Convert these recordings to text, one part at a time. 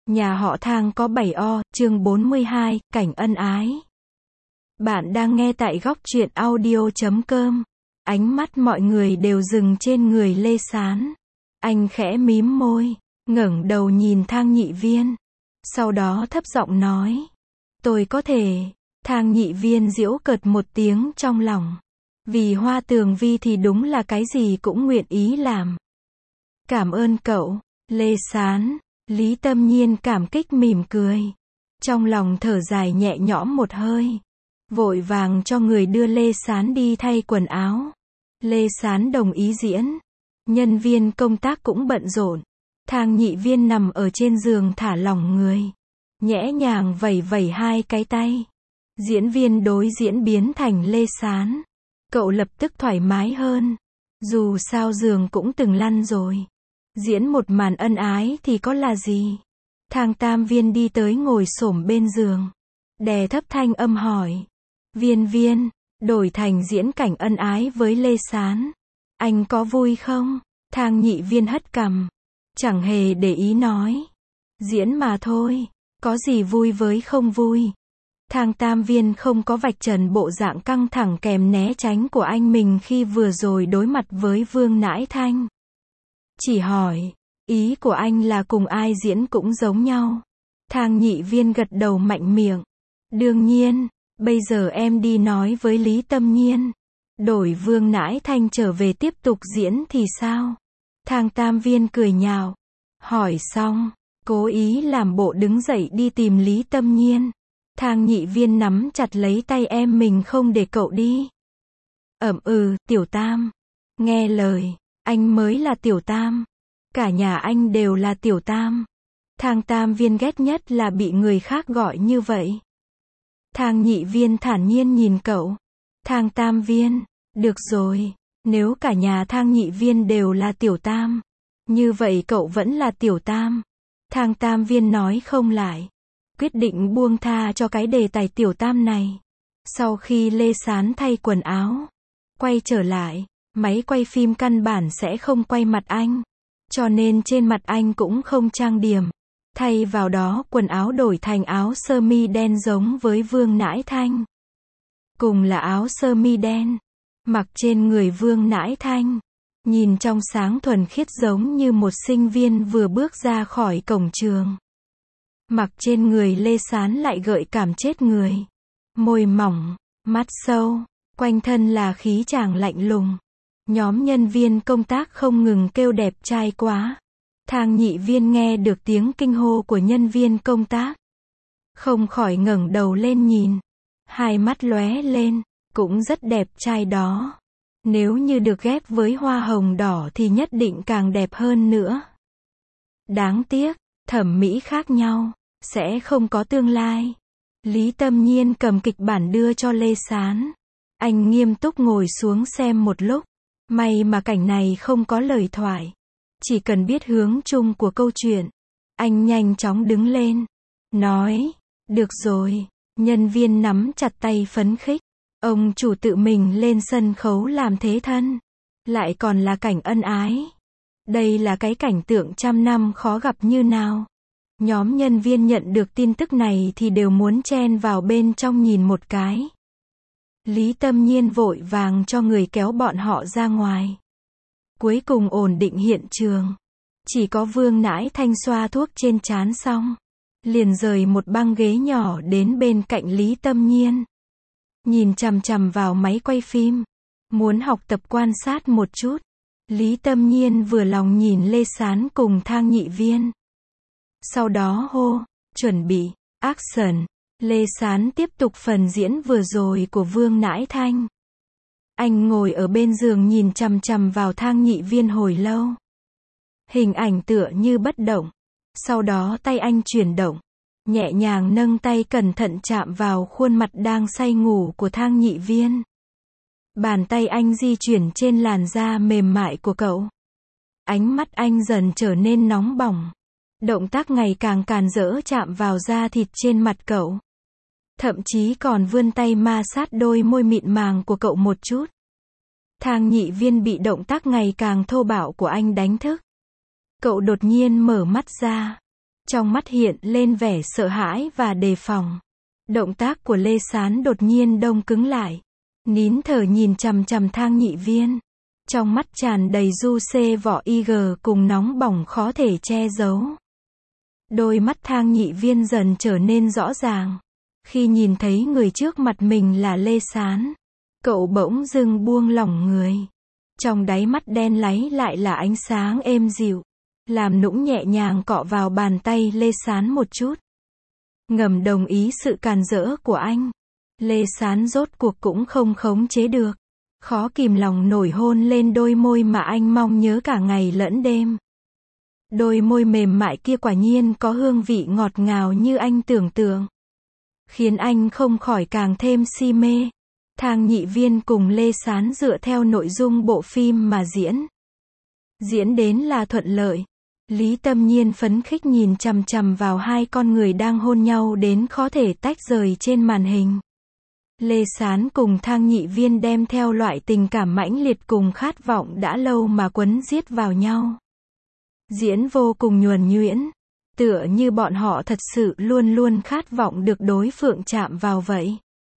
Nhà họ Thang có 7O, chương 42, cảnh ân ái. Bạn đang nghe tại góc truyện audio.com. Ánh mắt mọi người đều dừng trên người Lê Sán. Anh khẽ mím môi, ngẩng đầu nhìn Thang Nhị Viên. Sau đó thấp giọng nói. Tôi có thể. Thang Nhị Viên giễu cợt một tiếng trong lòng. Vì Hoa Tường Vi thì đúng là cái gì cũng nguyện ý làm. Cảm ơn cậu, Lê Sán. Lý Tâm Nhiên cảm kích mỉm cười. Trong lòng thở dài nhẹ nhõm một hơi. Vội vàng cho người đưa Lê Sán đi thay quần áo. Lê Sán đồng ý diễn. Nhân viên công tác cũng bận rộn. Thang Nhị Viên nằm ở trên giường thả lỏng người. Nhẹ nhàng vẩy vẩy hai cái tay. Diễn viên đối diễn biến thành Lê Sán. Cậu lập tức thoải mái hơn. Dù sao giường cũng từng lăn rồi. Diễn một màn ân ái thì có là gì? Thang Tam Viên đi tới ngồi xổm bên giường. Đè thấp thanh âm hỏi. Viên Viên, đổi thành diễn cảnh ân ái với Lê Sán. Anh có vui không? Thang Nhị Viên hất cằm. Chẳng hề để ý nói. Diễn mà thôi. Có gì vui với không vui? Thang Tam Viên không có vạch trần bộ dạng căng thẳng kèm né tránh của anh mình khi vừa rồi đối mặt với Vương Nãi Thanh. Chỉ hỏi, ý của anh là cùng ai diễn cũng giống nhau. Thang Nhị Viên gật đầu mạnh miệng. Đương nhiên, bây giờ em đi nói với Lý Tâm Nhiên. Đổi Vương Nãi Thanh trở về tiếp tục diễn thì sao? Thang Tam Viên cười nhạo. Hỏi xong, cố ý làm bộ đứng dậy đi tìm Lý Tâm Nhiên. Thang Nhị Viên nắm chặt lấy tay em mình không để cậu đi. Tiểu Tam. Nghe lời. Anh mới là Tiểu Tam. Cả nhà anh đều là Tiểu Tam. Thang Tam Viên ghét nhất là bị người khác gọi như vậy. Thang Nhị Viên thản nhiên nhìn cậu. Thang Tam Viên, được rồi, nếu cả nhà Thang Nhị Viên đều là Tiểu Tam, như vậy cậu vẫn là Tiểu Tam. Thang Tam Viên nói không lại. Quyết định buông tha cho cái đề tài Tiểu Tam này. Sau khi Lê Sán thay quần áo, quay trở lại. Máy quay phim căn bản sẽ không quay mặt anh. Cho nên trên mặt anh cũng không trang điểm. Thay vào đó quần áo đổi thành áo sơ mi đen giống với Vương Nãi Thanh. Cùng là áo sơ mi đen. Mặc trên người Vương Nãi Thanh. Nhìn trong sáng thuần khiết giống như một sinh viên vừa bước ra khỏi cổng trường. Mặc trên người Lê Sán lại gợi cảm chết người. Môi mỏng, mắt sâu, quanh thân là khí chàng lạnh lùng. Nhóm nhân viên công tác không ngừng kêu đẹp trai quá. Thang Nhị Viên nghe được tiếng kinh hô của nhân viên công tác. Không khỏi ngẩng đầu lên nhìn. Hai mắt lóe lên, cũng rất đẹp trai đó. Nếu như được ghép với hoa hồng đỏ thì nhất định càng đẹp hơn nữa. Đáng tiếc, thẩm mỹ khác nhau, sẽ không có tương lai. Lý Tâm Nhiên cầm kịch bản đưa cho Lê Sán. Anh nghiêm túc ngồi xuống xem một lúc. May mà cảnh này không có lời thoại. Chỉ cần biết hướng chung của câu chuyện. Anh nhanh chóng đứng lên. Nói, được rồi. Nhân viên nắm chặt tay phấn khích. Ông chủ tự mình lên sân khấu làm thế thân. Lại còn là cảnh ân ái. Đây là cái cảnh tượng trăm năm khó gặp như nào. Nhóm nhân viên nhận được tin tức này thì đều muốn chen vào bên trong nhìn một cái. Lý Tâm Nhiên vội vàng cho người kéo bọn họ ra ngoài. Cuối cùng ổn định hiện trường. Chỉ có Vương Nãi Thanh xoa thuốc trên trán xong. Liền rời một băng ghế nhỏ đến bên cạnh Lý Tâm Nhiên. Nhìn chằm chằm vào máy quay phim. Muốn học tập quan sát một chút. Lý Tâm Nhiên vừa lòng nhìn Lê Sán cùng Thang Nhị Viên. Sau đó hô, chuẩn bị, action. Lê Sán tiếp tục phần diễn vừa rồi của Vương Nãi Thanh. Anh ngồi ở bên giường nhìn chằm chằm vào Thang Nhị Viên hồi lâu. Hình ảnh tựa như bất động. Sau đó tay anh chuyển động. Nhẹ nhàng nâng tay cẩn thận chạm vào khuôn mặt đang say ngủ của Thang Nhị Viên. Bàn tay anh di chuyển trên làn da mềm mại của cậu. Ánh mắt anh dần trở nên nóng bỏng. Động tác ngày càng càn rỡ chạm vào da thịt trên mặt cậu. Thậm chí còn vươn tay ma sát đôi môi mịn màng của cậu một chút. Thang Nhị Viên bị động tác ngày càng thô bạo của anh đánh thức. Cậu đột nhiên mở mắt ra. Trong mắt hiện lên vẻ sợ hãi và đề phòng. Động tác của Lê Sán đột nhiên đông cứng lại. Nín thở nhìn chằm chằm Thang Nhị Viên. Trong mắt tràn đầy du xê vỏ IG cùng nóng bỏng khó thể che giấu. Đôi mắt Thang Nhị Viên dần trở nên rõ ràng. Khi nhìn thấy người trước mặt mình là Lê Sán, cậu bỗng dưng buông lỏng người. Trong đáy mắt đen láy lại là ánh sáng êm dịu. Làm nũng nhẹ nhàng cọ vào bàn tay Lê Sán một chút. Ngầm đồng ý sự càn rỡ của anh. Lê Sán rốt cuộc cũng không khống chế được. Khó kìm lòng nổi hôn lên đôi môi mà anh mong nhớ cả ngày lẫn đêm. Đôi môi mềm mại kia quả nhiên có hương vị ngọt ngào như anh tưởng tượng. Khiến anh không khỏi càng thêm si mê. Thang Nhị Viên cùng Lê Sán dựa theo nội dung bộ phim mà diễn. Diễn đến là thuận lợi. Lý Tâm Nhiên phấn khích nhìn chằm chằm vào hai con người đang hôn nhau đến khó thể tách rời trên màn hình. Lê Sán cùng Thang Nhị Viên đem theo loại tình cảm mãnh liệt cùng khát vọng đã lâu mà quấn giết vào nhau. Diễn vô cùng nhuần nhuyễn, tựa như bọn họ thật sự luôn luôn khát vọng được đối phương chạm vào vậy.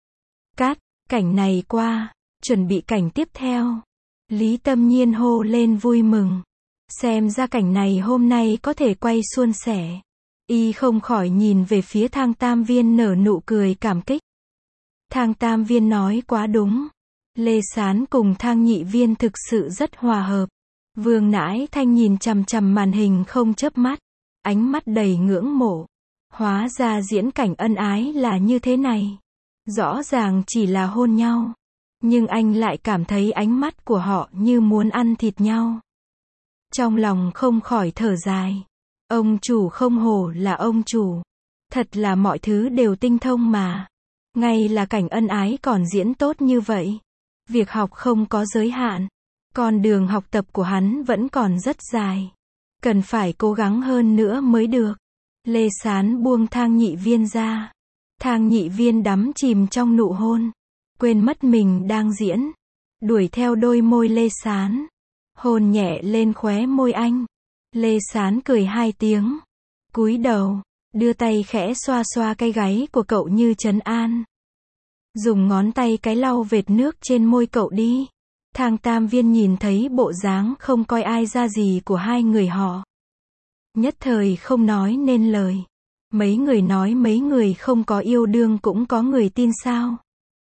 Cắt, cảnh này qua, chuẩn bị cảnh tiếp theo. Lý Tâm Nhiên hô lên vui mừng. Xem ra cảnh này hôm nay có thể quay suôn sẻ. Y không khỏi nhìn về phía Thang Tam Viên nở nụ cười cảm kích. Thang Tam Viên nói quá đúng. Lê Sán cùng Thang Nhị Viên thực sự rất hòa hợp. Vương Nãi Thanh nhìn chằm chằm màn hình không chớp mắt. Ánh mắt đầy ngưỡng mộ. Hóa ra diễn cảnh ân ái là như thế này. Rõ ràng chỉ là hôn nhau. Nhưng anh lại cảm thấy ánh mắt của họ như muốn ăn thịt nhau. Trong lòng không khỏi thở dài. Ông chủ không hổ là ông chủ. Thật là mọi thứ đều tinh thông mà. Ngay là cảnh ân ái còn diễn tốt như vậy. Việc học không có giới hạn. Con đường học tập của hắn vẫn còn rất dài. Cần phải cố gắng hơn nữa mới được. Lê Sán buông Thang Nhị Viên ra. Thang Nhị Viên đắm chìm trong nụ hôn. Quên mất mình đang diễn. Đuổi theo đôi môi Lê Sán. Hôn nhẹ lên khóe môi anh. Lê Sán cười hai tiếng. Cúi đầu. Đưa tay khẽ xoa xoa cái gáy của cậu như trấn an. Dùng ngón tay cái lau vệt nước trên môi cậu đi. Thang Tam Viên nhìn thấy bộ dáng không coi ai ra gì của hai người họ. Nhất thời không nói nên lời. Mấy người nói mấy người không có yêu đương cũng có người tin sao.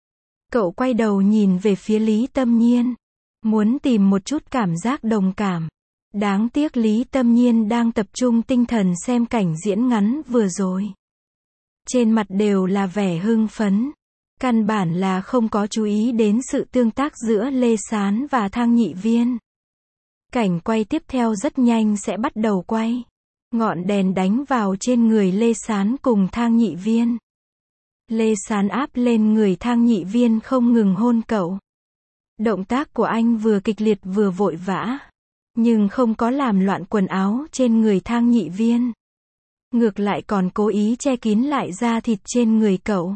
Cậu quay đầu nhìn về phía Lý Tâm Nhiên. Muốn tìm một chút cảm giác đồng cảm. Đáng tiếc Lý Tâm Nhiên đang tập trung tinh thần xem cảnh diễn ngắn vừa rồi. Trên mặt đều là vẻ hưng phấn. Căn bản là không có chú ý đến sự tương tác giữa Lê Sán và Thang Nhị Viên. Cảnh quay tiếp theo rất nhanh sẽ bắt đầu quay. Ngọn đèn đánh vào trên người Lê Sán cùng Thang Nhị Viên. Lê Sán áp lên người Thang Nhị Viên không ngừng hôn cậu. Động tác của anh vừa kịch liệt vừa vội vã. Nhưng không có làm loạn quần áo trên người Thang Nhị Viên. Ngược lại còn cố ý che kín lại da thịt trên người cậu.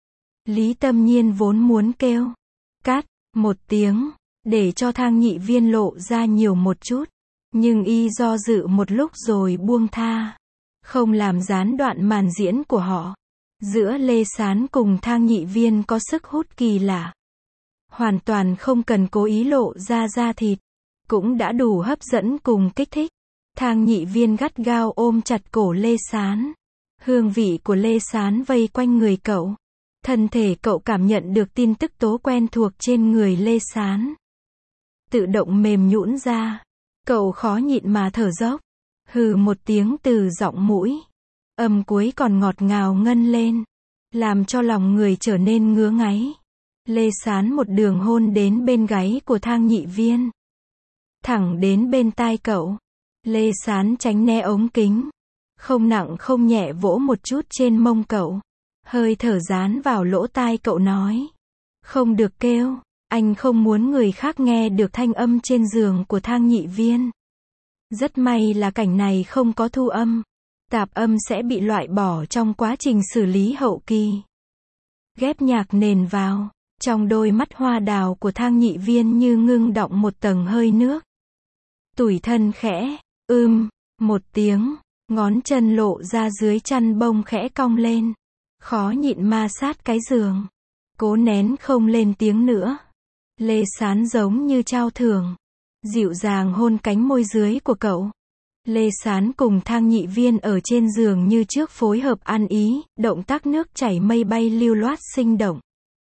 Lý Tâm Nhiên vốn muốn kêu cắt một tiếng, để cho Thang Nhị Viên lộ ra nhiều một chút. Nhưng y do dự một lúc rồi buông tha. Không làm gián đoạn màn diễn của họ. Giữa Lê Sán cùng Thang Nhị Viên có sức hút kỳ lạ. Hoàn toàn không cần cố ý lộ ra da thịt. Cũng đã đủ hấp dẫn cùng kích thích. Thang Nhị Viên gắt gao ôm chặt cổ Lê Sán. Hương vị của Lê Sán vây quanh người cậu. Thân thể cậu cảm nhận được tin tức tố quen thuộc trên người Lê Sán. Tự động mềm nhũn ra. Cậu khó nhịn mà thở dốc. Hừ một tiếng từ giọng mũi. Âm cuối còn ngọt ngào ngân lên. Làm cho lòng người trở nên ngứa ngáy. Lê Sán một đường hôn đến bên gáy của Thang Nhị Viên. Thẳng đến bên tai cậu. Lê Sán tránh né ống kính. Không nặng không nhẹ vỗ một chút trên mông cậu. Hơi thở dán vào lỗ tai cậu nói. Không được kêu. Anh không muốn người khác nghe được thanh âm trên giường của Thang Nhị Viên. Rất may là cảnh này không có thu âm. Tạp âm sẽ bị loại bỏ trong quá trình xử lý hậu kỳ. Ghép nhạc nền vào. Trong đôi mắt hoa đào của Thang Nhị Viên như ngưng đọng một tầng hơi nước. Tủi thân khẽ, một tiếng, Ngón chân lộ ra dưới chăn bông khẽ cong lên. Khó nhịn ma sát cái giường. Cố nén không lên tiếng nữa. Lê Sán giống như trao thưởng. Dịu dàng hôn cánh môi dưới của cậu. Lê Sán cùng Thang Nhị Viên ở trên giường như trước phối hợp ăn ý, động tác nước chảy mây bay lưu loát sinh động.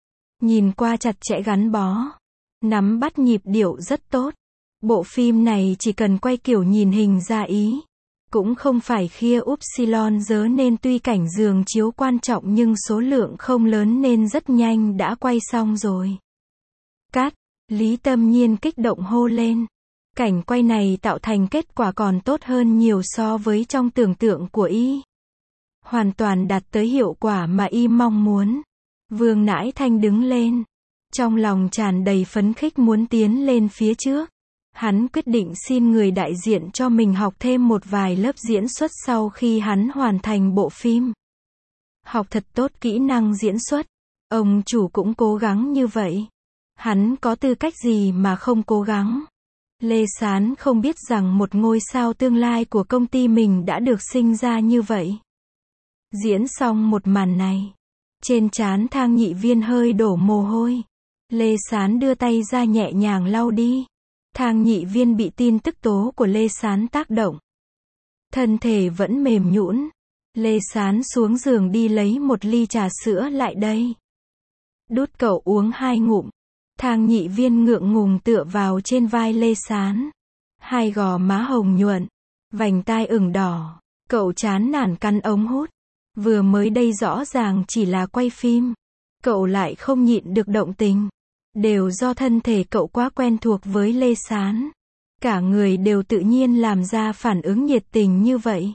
Nhìn qua chặt chẽ gắn bó. Nắm bắt nhịp điệu rất tốt. Bộ phim này chỉ cần quay kiểu nhìn hình ra ý. Cũng không phải khia upsilon dớ nên tuy cảnh giường chiếu quan trọng nhưng số lượng không lớn nên rất nhanh đã quay xong rồi. Cắt, Lý Tâm Nhiên kích động hô lên. Cảnh quay này tạo thành kết quả còn tốt hơn nhiều so với trong tưởng tượng của y. Hoàn toàn đạt tới hiệu quả mà y mong muốn. Vương Nãi Thanh đứng lên. Trong lòng tràn đầy phấn khích muốn tiến lên phía trước. Hắn quyết định xin người đại diện cho mình học thêm một vài lớp diễn xuất sau khi hắn hoàn thành bộ phim. Học thật tốt kỹ năng diễn xuất. Ông chủ cũng cố gắng như vậy. Hắn có tư cách gì mà không cố gắng. Lê Sán không biết rằng một ngôi sao tương lai của công ty mình đã được sinh ra như vậy. Diễn xong một màn này. Trên trán Thang Nhị Viên hơi đổ mồ hôi. Lê Sán đưa tay ra nhẹ nhàng lau đi. Thang Nhị Viên bị tin tức tố của Lê Sán tác động. Thân thể vẫn mềm nhũn. Lê Sán xuống giường đi lấy một ly trà sữa lại đây. Đút cậu uống 2 ngụm. Thang Nhị Viên ngượng ngùng tựa vào trên vai Lê Sán. Hai gò má hồng nhuận. Vành tai ửng đỏ. Cậu chán nản cắn ống hút. Vừa mới đây rõ ràng chỉ là quay phim. Cậu lại không nhịn được động tình. Đều do thân thể cậu quá quen thuộc với Lê Sán. Cả người đều tự nhiên làm ra phản ứng nhiệt tình như vậy.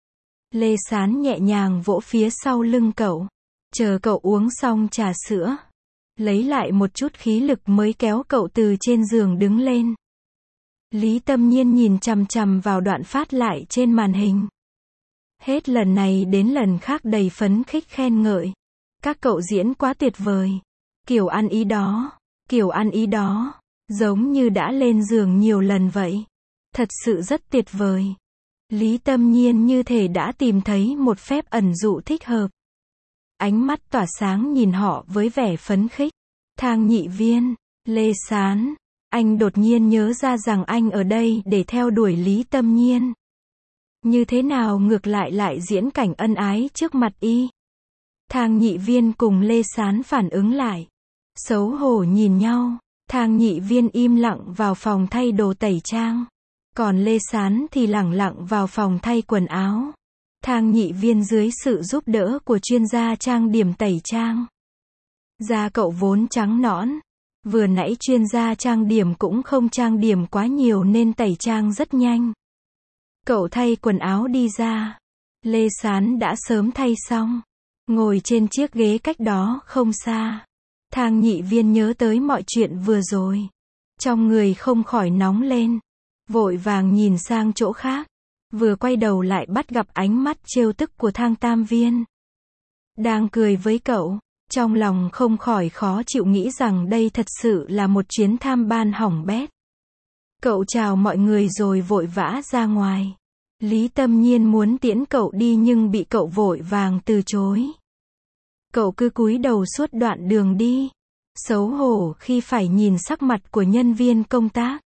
Lê Sán nhẹ nhàng vỗ phía sau lưng cậu. Chờ cậu uống xong trà sữa. Lấy lại một chút khí lực mới kéo cậu từ trên giường đứng lên. Lý Tâm Nhiên nhìn chằm chằm vào đoạn phát lại trên màn hình. Hết lần này đến lần khác đầy phấn khích khen ngợi. Các cậu diễn quá tuyệt vời. Kiểu ăn ý đó. Kiểu ăn ý đó. Giống như đã lên giường nhiều lần vậy. Thật sự rất tuyệt vời. Lý Tâm Nhiên như thể đã tìm thấy một phép ẩn dụ thích hợp. Ánh mắt tỏa sáng nhìn họ với vẻ phấn khích. Thang Nhị Viên, Lê Sán, anh đột nhiên nhớ ra rằng anh ở đây để theo đuổi Lý Tâm Nhiên. Như thế nào ngược lại diễn cảnh ân ái trước mặt y. Thang Nhị Viên cùng Lê Sán phản ứng lại. Xấu hổ nhìn nhau. Thang Nhị Viên im lặng vào phòng thay đồ tẩy trang. Còn Lê Sán thì lẳng lặng vào phòng thay quần áo. Thang Nhị Viên dưới sự giúp đỡ của chuyên gia trang điểm tẩy trang. Da cậu vốn trắng nõn. Vừa nãy chuyên gia trang điểm cũng không trang điểm quá nhiều nên tẩy trang rất nhanh. Cậu thay quần áo đi ra. Lê Sán đã sớm thay xong. Ngồi trên chiếc ghế cách đó không xa. Thang Nhị Viên nhớ tới mọi chuyện vừa rồi. Trong người không khỏi nóng lên. Vội vàng nhìn sang chỗ khác. Vừa quay đầu lại bắt gặp ánh mắt trêu tức của Thang Tam Viên. Đang cười với cậu. Trong lòng không khỏi khó chịu nghĩ rằng đây thật sự là một chuyến tham ban hỏng bét. Cậu chào mọi người rồi vội vã ra ngoài. Lý Tâm Nhiên muốn tiễn cậu đi nhưng bị cậu vội vàng từ chối. Cậu cứ cúi đầu suốt đoạn đường đi. Xấu hổ khi phải nhìn sắc mặt của nhân viên công tác.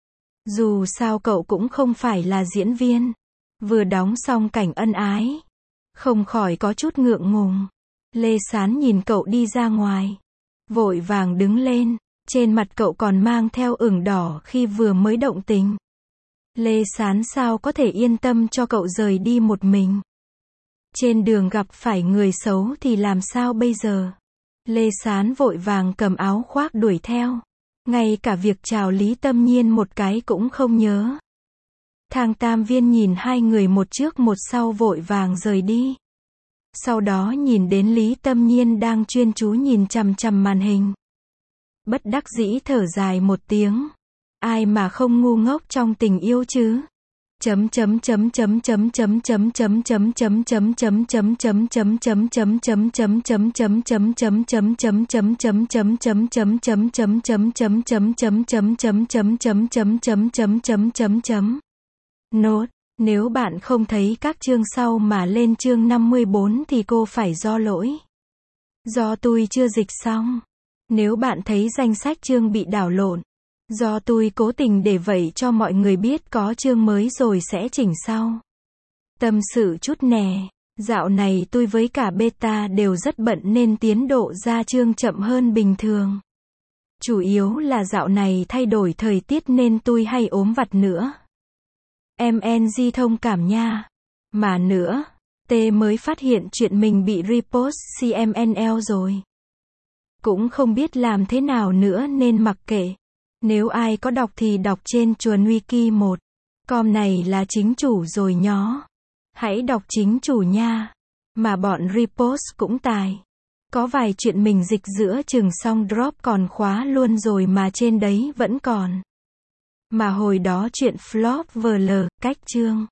Dù sao cậu cũng không phải là diễn viên. Vừa đóng xong cảnh ân ái. Không khỏi có chút ngượng ngùng. Lê Sán nhìn cậu đi ra ngoài. Vội vàng đứng lên. Trên mặt cậu còn mang theo ửng đỏ khi vừa mới động tình. Lê Sán sao có thể yên tâm cho cậu rời đi một mình. Trên đường gặp phải người xấu thì làm sao bây giờ? Lê Sán vội vàng cầm áo khoác đuổi theo. Ngay cả việc chào Lý Tâm Nhiên một cái cũng không nhớ. Thang Tam Viên nhìn hai người một trước một sau vội vàng rời đi. Sau đó nhìn đến Lý Tâm Nhiên đang chuyên chú nhìn chằm chằm màn hình. Bất đắc dĩ thở dài một tiếng. Ai mà không ngu ngốc trong tình yêu chứ? Nốt Nếu bạn không thấy các chương sau mà lên chương 54 thì cô phải do lỗi. Do tôi chưa dịch xong. Nếu bạn thấy danh sách chương bị đảo lộn. Do tôi cố tình để vậy cho mọi người biết có chương mới rồi sẽ chỉnh sau. Tâm sự chút nè. Dạo này tôi với cả beta đều rất bận nên tiến độ ra chương chậm hơn bình thường. Chủ yếu là dạo này thay đổi thời tiết nên tôi hay ốm vặt nữa. MNG thông cảm nha. Mà nữa, T mới phát hiện chuyện mình bị repost CMNL rồi. Cũng không biết làm thế nào nữa nên mặc kệ. Nếu ai có đọc thì đọc trên chuồn wiki 1.com này là chính chủ rồi nhó. Hãy đọc chính chủ nha. Mà bọn repost cũng tài. Có vài chuyện mình dịch giữa chừng xong drop còn khóa luôn rồi mà trên đấy vẫn còn. Mà hồi đó chuyện flop vl, cách chương.